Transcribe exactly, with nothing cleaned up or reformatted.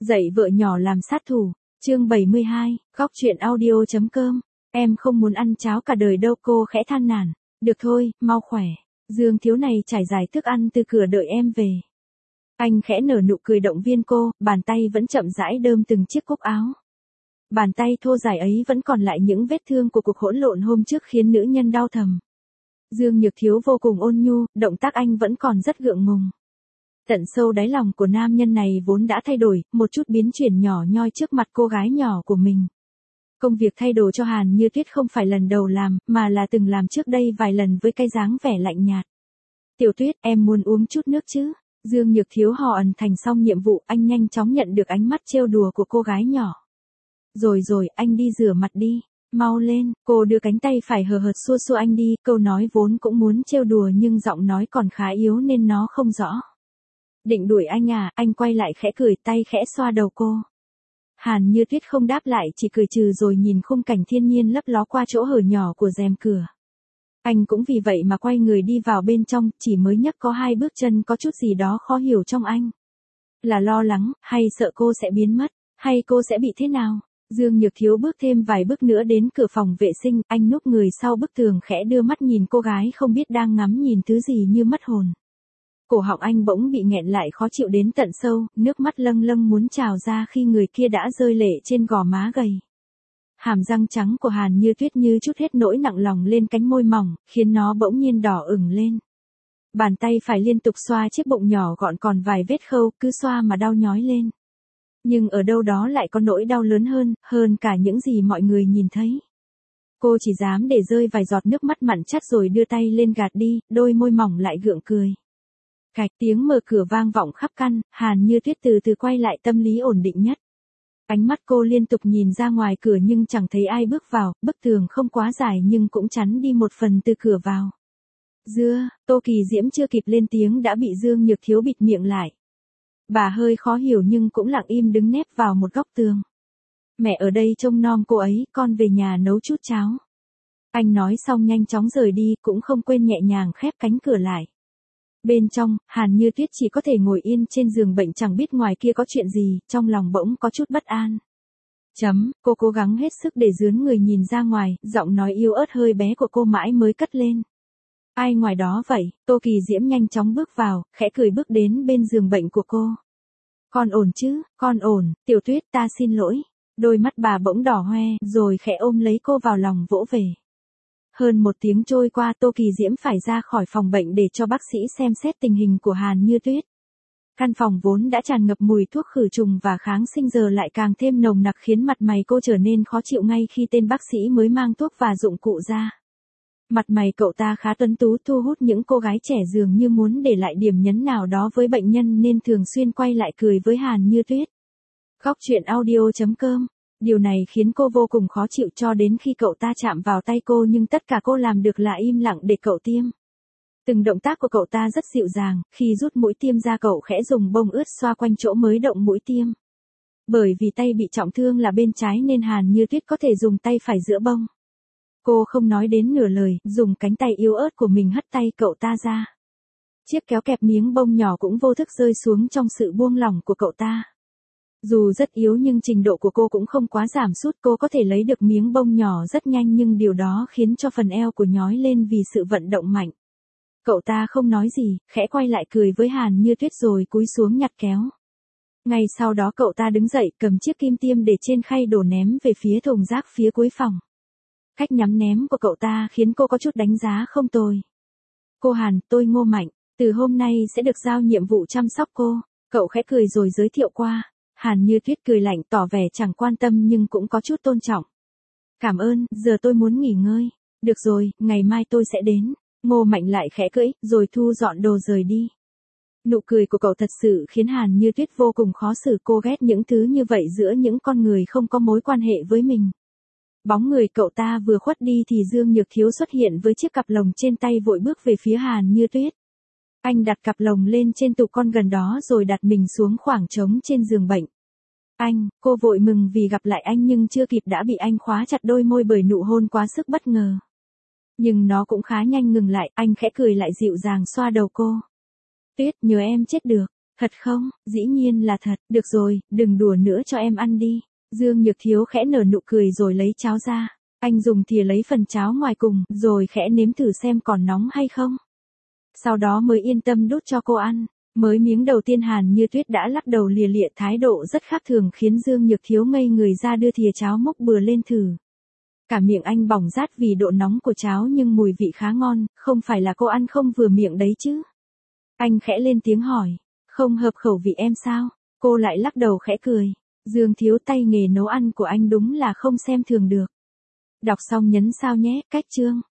Dạy vợ nhỏ làm sát thủ, chương bảy mươi hai, góc truyện audio chấm com. Em không muốn ăn cháo cả đời đâu, cô khẽ than nản. Được thôi, mau khỏe. Dương thiếu này trải dài thức ăn từ cửa đợi em về. Anh khẽ nở nụ cười động viên cô, bàn tay vẫn chậm rãi đơm từng chiếc cúc áo. Bàn tay thô dài ấy vẫn còn lại những vết thương của cuộc hỗn lộn hôm trước khiến nữ nhân đau thầm. Dương Nhược Thiếu vô cùng ôn nhu, động tác anh vẫn còn rất gượng ngùng. Tận sâu đáy lòng của nam nhân này vốn đã thay đổi, một chút biến chuyển nhỏ nhoi trước mặt cô gái nhỏ của mình. Công việc thay đồ cho Hàn Như Tuyết không phải lần đầu làm, mà là từng làm trước đây vài lần với cái dáng vẻ lạnh nhạt. Tiểu Tuyết, em muốn uống chút nước chứ? Dương Nhược Thiếu hò ẩn thành xong nhiệm vụ, anh nhanh chóng nhận được ánh mắt trêu đùa của cô gái nhỏ. Rồi rồi, anh đi rửa mặt đi. Mau lên, cô đưa cánh tay phải hờ hợt xua xua anh đi, câu nói vốn cũng muốn trêu đùa nhưng giọng nói còn khá yếu nên nó không rõ. Định đuổi anh à, anh quay lại khẽ cười, tay khẽ xoa đầu cô. Hàn Như Tuyết không đáp lại, chỉ cười trừ rồi nhìn khung cảnh thiên nhiên lấp ló qua chỗ hở nhỏ của rèm cửa. Anh cũng vì vậy mà quay người đi vào bên trong, chỉ mới nhấc có hai bước chân có chút gì đó khó hiểu trong anh. Là lo lắng, hay sợ cô sẽ biến mất, hay cô sẽ bị thế nào? Dương Nhược Thiếu bước thêm vài bước nữa đến cửa phòng vệ sinh, anh núp người sau bức tường khẽ đưa mắt nhìn cô gái không biết đang ngắm nhìn thứ gì như mất hồn. Cổ họng anh bỗng bị nghẹn lại khó chịu đến tận sâu, nước mắt lâng lâng muốn trào ra khi người kia đã rơi lệ trên gò má gầy. Hàm răng trắng của Hàn Như Tuyết như chút hết nỗi nặng lòng lên cánh môi mỏng, khiến nó bỗng nhiên đỏ ửng lên. Bàn tay phải liên tục xoa chiếc bụng nhỏ gọn còn vài vết khâu, cứ xoa mà đau nhói lên. Nhưng ở đâu đó lại có nỗi đau lớn hơn, hơn cả những gì mọi người nhìn thấy. Cô chỉ dám để rơi vài giọt nước mắt mặn chát rồi đưa tay lên gạt đi, đôi môi mỏng lại gượng cười. Cạch, tiếng mở cửa vang vọng khắp căn, Hàn Như Tuyết từ từ quay lại tâm lý ổn định nhất. Ánh mắt cô liên tục nhìn ra ngoài cửa nhưng chẳng thấy ai bước vào, bức tường không quá dài nhưng cũng chắn đi một phần từ cửa vào. Dưa, Tô Kỳ Diễm chưa kịp lên tiếng đã bị Dương Nhược Thiếu bịt miệng lại. Bà hơi khó hiểu nhưng cũng lặng im đứng nép vào một góc tường. Mẹ ở đây trông nom cô ấy, con về nhà nấu chút cháo. Anh nói xong nhanh chóng rời đi, cũng không quên nhẹ nhàng khép cánh cửa lại. Bên trong, Hàn Như Tuyết chỉ có thể ngồi yên trên giường bệnh chẳng biết ngoài kia có chuyện gì, trong lòng bỗng có chút bất an. Chấm, cô cố gắng hết sức để dướn người nhìn ra ngoài, giọng nói yếu ớt hơi bé của cô mãi mới cất lên. Ai ngoài đó vậy? Tô Kỳ Diễm nhanh chóng bước vào, khẽ cười bước đến bên giường bệnh của cô. Con ổn chứ, con ổn, Tiểu Tuyết ta xin lỗi. Đôi mắt bà bỗng đỏ hoe, rồi khẽ ôm lấy cô vào lòng vỗ về. Hơn một tiếng trôi qua Tô Kỳ Diễm phải ra khỏi phòng bệnh để cho bác sĩ xem xét tình hình của Hàn Như Tuyết. Căn phòng vốn đã tràn ngập mùi thuốc khử trùng và kháng sinh giờ lại càng thêm nồng nặc khiến mặt mày cô trở nên khó chịu ngay khi tên bác sĩ mới mang thuốc và dụng cụ ra. Mặt mày cậu ta khá tuấn tú thu hút những cô gái trẻ dường như muốn để lại điểm nhấn nào đó với bệnh nhân nên thường xuyên quay lại cười với Hàn Như Tuyết. Góc truyện audio chấm com. Điều này khiến cô vô cùng khó chịu cho đến khi cậu ta chạm vào tay cô nhưng tất cả cô làm được là im lặng để cậu tiêm. Từng động tác của cậu ta rất dịu dàng, khi rút mũi tiêm ra cậu khẽ dùng bông ướt xoa quanh chỗ mới động mũi tiêm. Bởi vì tay bị trọng thương là bên trái nên Hàn Như Tuyết có thể dùng tay phải giữa bông. Cô không nói đến nửa lời, dùng cánh tay yếu ớt của mình hất tay cậu ta ra. Chiếc kéo kẹp miếng bông nhỏ cũng vô thức rơi xuống trong sự buông lỏng của cậu ta. Dù rất yếu nhưng trình độ của cô cũng không quá giảm sút, cô có thể lấy được miếng bông nhỏ rất nhanh nhưng điều đó khiến cho phần eo của nhói lên vì sự vận động mạnh. Cậu ta không nói gì, khẽ quay lại cười với Hàn Như Tuyết rồi cúi xuống nhặt kéo. Ngay sau đó cậu ta đứng dậy cầm chiếc kim tiêm để trên khay đổ ném về phía thùng rác phía cuối phòng. Cách nhắm ném của cậu ta khiến cô có chút đánh giá không tồi. Cô Hàn, tôi Ngô Mạnh, từ hôm nay sẽ được giao nhiệm vụ chăm sóc cô. Cậu khẽ cười rồi giới thiệu qua. Hàn Như Tuyết cười lạnh tỏ vẻ chẳng quan tâm nhưng cũng có chút tôn trọng. Cảm ơn, giờ tôi muốn nghỉ ngơi. Được rồi, ngày mai tôi sẽ đến. Ngô Mạnh lại khẽ cưỡi, rồi thu dọn đồ rời đi. Nụ cười của cậu thật sự khiến Hàn Như Tuyết vô cùng khó xử, cô ghét những thứ như vậy giữa những con người không có mối quan hệ với mình. Bóng người cậu ta vừa khuất đi thì Dương Nhược Thiếu xuất hiện với chiếc cặp lồng trên tay vội bước về phía Hàn Như Tuyết. Anh đặt cặp lồng lên trên tủ con gần đó rồi đặt mình xuống khoảng trống trên giường bệnh. Anh, cô vội mừng vì gặp lại anh nhưng chưa kịp đã bị anh khóa chặt đôi môi bởi nụ hôn quá sức bất ngờ. Nhưng nó cũng khá nhanh ngừng lại, anh khẽ cười lại dịu dàng xoa đầu cô. Tuyết, nhớ em chết được. Thật không, dĩ nhiên là thật, được rồi, đừng đùa nữa cho em ăn đi. Dương Nhược Thiếu khẽ nở nụ cười rồi lấy cháo ra. Anh dùng thìa lấy phần cháo ngoài cùng, rồi khẽ nếm thử xem còn nóng hay không. Sau đó mới yên tâm đút cho cô ăn. Mới miếng đầu tiên Hàn Như Tuyết đã lắc đầu lìa lịa, thái độ rất khác thường khiến Dương Nhược Thiếu ngây người ra, đưa thìa cháo múc bừa lên thử. Cả miệng anh bỏng rát vì độ nóng của cháo, nhưng mùi vị khá ngon, không phải là cô ăn không vừa miệng đấy chứ. Anh khẽ lên tiếng hỏi, không hợp khẩu vị em sao? Cô lại lắc đầu khẽ cười. Dương Thiếu, tay nghề nấu ăn của anh đúng là không xem thường được. Đọc xong nhấn sao nhé, cách chương.